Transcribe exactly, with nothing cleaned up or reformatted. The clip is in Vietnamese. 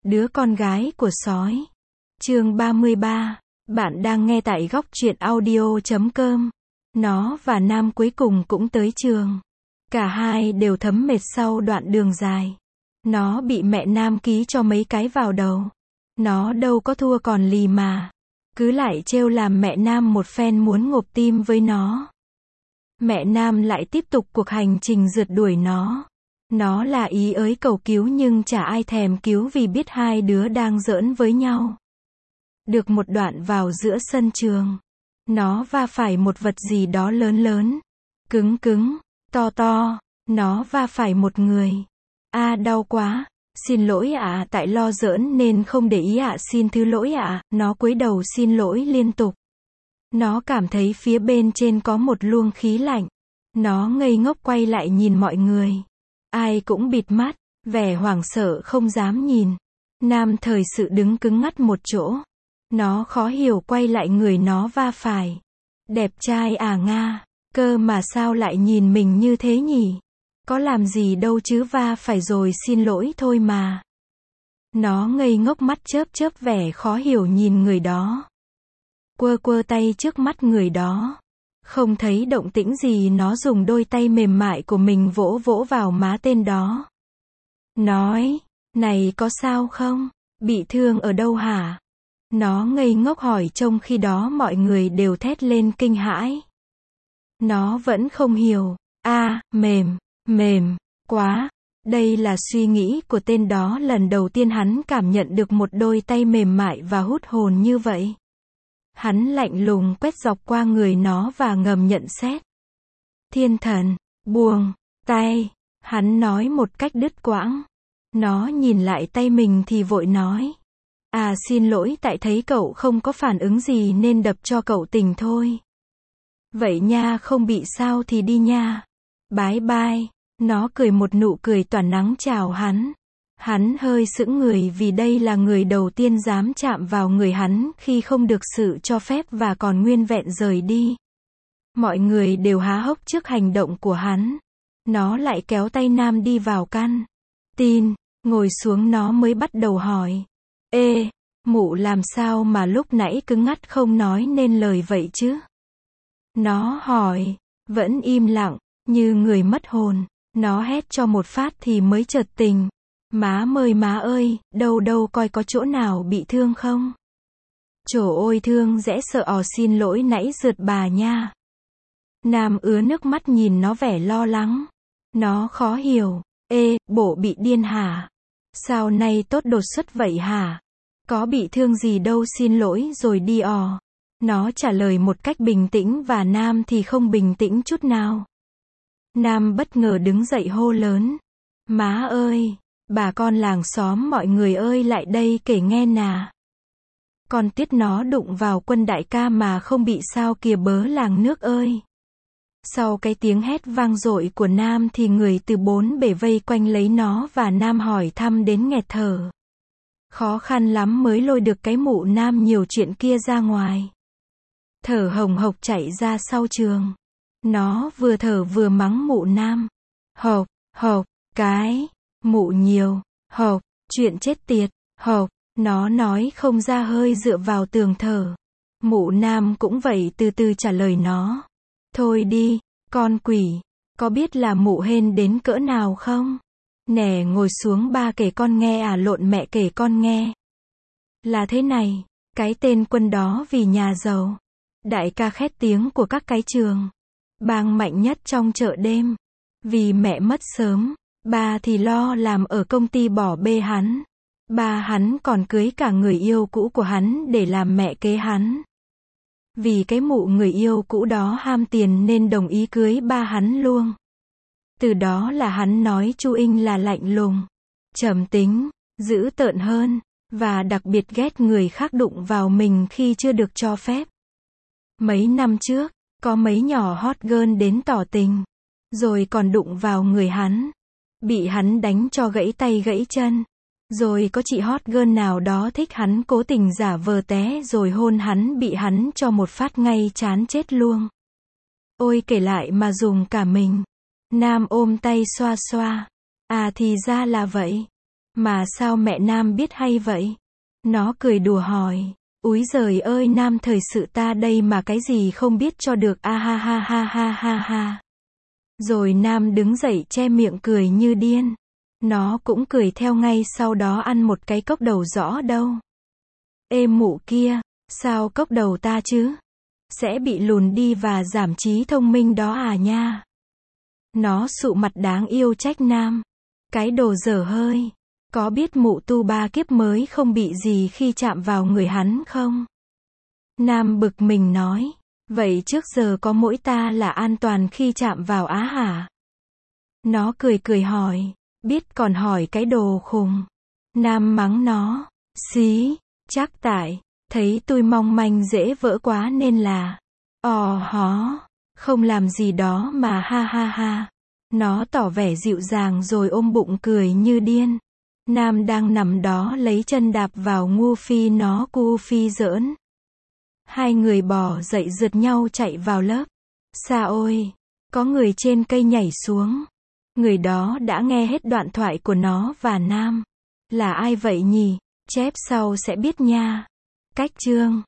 Đứa con gái của sói. Chương ba mươi ba. Bạn đang nghe tại góc truyện audio chấm com. Nó và Nam cuối cùng cũng tới trường. Cả hai đều thấm mệt sau đoạn đường dài. Nó bị mẹ Nam ký cho mấy cái vào đầu. Nó đâu có thua còn lì mà. Cứ lại trêu làm mẹ Nam một phen muốn ngộp tim với nó. Mẹ Nam lại tiếp tục cuộc hành trình rượt đuổi nó. Nó là ý ới cầu cứu nhưng chả ai thèm cứu vì biết hai đứa đang giỡn với nhau. Được một đoạn vào giữa sân trường, nó va phải một vật gì đó lớn lớn, cứng cứng, to to. Nó va phải một người. A à, đau quá. Xin lỗi ạ, à, tại lo giỡn nên không để ý ạ, à, xin thứ lỗi ạ. À. Nó cúi đầu xin lỗi liên tục. Nó cảm thấy phía bên trên có một luồng khí lạnh. Nó ngây ngốc quay lại nhìn mọi người. Ai cũng bịt mắt, vẻ hoảng sợ không dám nhìn. Nam thời sự đứng cứng ngắt một chỗ. Nó khó hiểu quay lại người nó va phải. Đẹp trai à Nga, cơ mà sao lại nhìn mình như thế nhỉ? Có làm gì đâu chứ, va phải rồi xin lỗi thôi mà. Nó ngây ngốc mắt chớp chớp vẻ khó hiểu nhìn người đó. Quơ quơ tay trước mắt người đó. Không thấy động tĩnh gì, nó dùng đôi tay mềm mại của mình vỗ vỗ vào má tên đó. Nói, này có sao không? Bị thương ở đâu hả? Nó ngây ngốc hỏi trong khi đó mọi người đều thét lên kinh hãi. Nó vẫn không hiểu. A, à, mềm, mềm, quá. Đây là suy nghĩ của tên đó, lần đầu tiên hắn cảm nhận được một đôi tay mềm mại và hút hồn như vậy. Hắn lạnh lùng quét dọc qua người nó và ngầm nhận xét. Thiên thần, buông tay. Hắn nói một cách đứt quãng. Nó nhìn lại tay mình thì vội nói. À xin lỗi, tại thấy cậu không có phản ứng gì nên đập cho cậu tỉnh thôi. Vậy nha, không bị sao thì đi nha. Bye bye. Nó cười một nụ cười tỏa nắng chào hắn. Hắn hơi sững người vì đây là người đầu tiên dám chạm vào người hắn khi không được sự cho phép và còn nguyên vẹn rời đi. Mọi người đều há hốc trước hành động của hắn. Nó lại kéo tay Nam đi vào căn tin, ngồi xuống nó mới bắt đầu hỏi. Ê, mụ làm sao mà lúc nãy cứng ngắt không nói nên lời vậy chứ? Nó hỏi, vẫn im lặng, như người mất hồn. Nó hét cho một phát thì mới chợt tỉnh. Má ơi má ơi, đâu đâu coi có chỗ nào bị thương không? Chồ ôi thương dễ sợ ò, xin lỗi nãy rượt bà nha. Nam ứa nước mắt nhìn nó vẻ lo lắng. Nó khó hiểu. Ê, bộ bị điên hả? Sao nay tốt đột xuất vậy hả? Có bị thương gì đâu, xin lỗi rồi đi ò. Nó trả lời một cách bình tĩnh và Nam thì không bình tĩnh chút nào. Nam bất ngờ đứng dậy hô lớn. Má ơi! Bà con làng xóm mọi người ơi lại đây kể nghe nà. Con Tiết nó đụng vào Quân đại ca mà không bị sao kìa bớ làng nước ơi. Sau cái tiếng hét vang dội của Nam thì người từ bốn bể vây quanh lấy nó và Nam hỏi thăm đến nghẹt thở. Khó khăn lắm mới lôi được cái mụ Nam nhiều chuyện kia ra ngoài. Thở hồng hộc chạy ra sau trường. Nó vừa thở vừa mắng mụ Nam. Hộc, hộc, cái... Mụ nhiều, hộc, chuyện chết tiệt, hộc, nó nói không ra hơi dựa vào tường thở. Mụ Nam cũng vậy từ từ trả lời nó. Thôi đi, con quỷ, có biết là mụ hên đến cỡ nào không? Nè ngồi xuống ba kể con nghe à, lộn mẹ kể con nghe. Là thế này, cái tên Quân đó vì nhà giàu. Đại ca khét tiếng của các cái trường. Bang mạnh nhất trong chợ đêm. Vì mẹ mất sớm. Ba thì lo làm ở công ty bỏ bê hắn. Ba hắn còn cưới cả người yêu cũ của hắn để làm mẹ kế hắn. Vì cái mụ người yêu cũ đó ham tiền nên đồng ý cưới ba hắn luôn. Từ đó là hắn nói Chu Inh là lạnh lùng, trầm tính, dữ tợn hơn, và đặc biệt ghét người khác đụng vào mình khi chưa được cho phép. Mấy năm trước, có mấy nhỏ hot girl đến tỏ tình, rồi còn đụng vào người hắn. Bị hắn đánh cho gãy tay gãy chân. Rồi có chị hot girl nào đó thích hắn cố tình giả vờ té rồi hôn hắn, bị hắn cho một phát ngay chán chết luôn. Ôi kể lại mà dùng cả mình. Nam ôm tay xoa xoa. À thì ra là vậy. Mà sao mẹ Nam biết hay vậy? Nó cười đùa hỏi. Úi giời ơi, Nam thời sự ta đây mà cái gì không biết cho được, a ha ha ha ha ha ha. Rồi Nam đứng dậy che miệng cười như điên. Nó cũng cười theo ngay, sau đó ăn một cái cốc đầu rõ đâu. Ê mụ kia, sao cốc đầu ta chứ? Sẽ bị lùn đi và giảm trí thông minh đó à nha. Nó sụ mặt đáng yêu trách Nam. Cái đồ dở hơi. Có biết mụ tu ba kiếp mới không bị gì khi chạm vào người hắn không? Nam bực mình nói. Vậy trước giờ có mỗi ta là an toàn khi chạm vào á hả? Nó cười cười hỏi. Biết còn hỏi cái đồ khùng. Nam mắng nó. Xí, chắc tại, thấy tôi mong manh dễ vỡ quá nên là. Ò hó, không làm gì đó mà ha ha ha. Nó tỏ vẻ dịu dàng rồi ôm bụng cười như điên. Nam đang nằm đó lấy chân đạp vào ngu phi nó cu phi giỡn. Hai người bò dậy rượt nhau chạy vào lớp. Xa ôi, có người trên cây nhảy xuống. Người đó đã nghe hết đoạn thoại của nó và Nam. Là ai vậy nhỉ? Chép sau sẽ biết nha. Cách chương